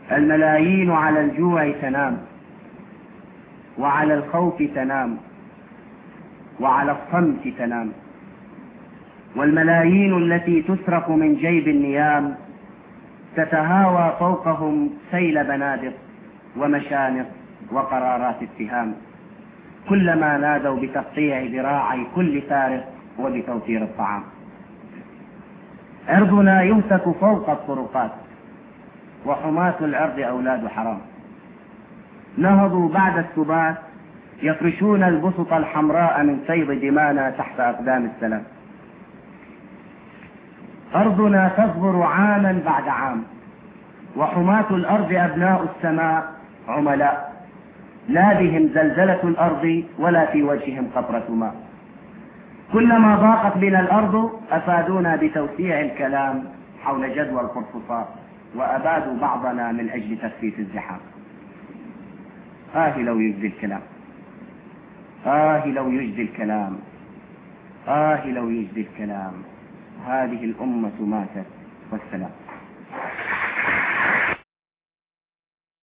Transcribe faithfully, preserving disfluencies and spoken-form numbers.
الملايين على الجوع تنام، وعلى الخوف تنام، وعلى الصمت تنام. والملايين التي تسرق من جيب النيام تتهاوى فوقهم سيل بنادق ومشانق وقرارات اتهام، كلما نادوا بتقطيع ذراعي كل فارق وبتوفير الطعام. عرضنا يهتك فوق الطرقات، وحماة العرض أولاد حرام. نهضوا بعد السبات يفرشون البسط الحمراء من فيض دمانا تحت أقدام السلام. أرضنا تصبر عاما بعد عام، وحماة الأرض أبناء السماء عملاء، لا بهم زلزلة الأرض ولا في وجههم قطرة ماء. كلما ضاقت بنا الأرض أفادونا بتوسيع الكلام حول جدوى القرصفاء، وأبادوا بعضنا من أجل تخفيف الزحام. آه لو يجدي الكلام، آه لو يجدي الكلام، آه لو يجدي الكلام. هذه الأمة ماتت والسلام.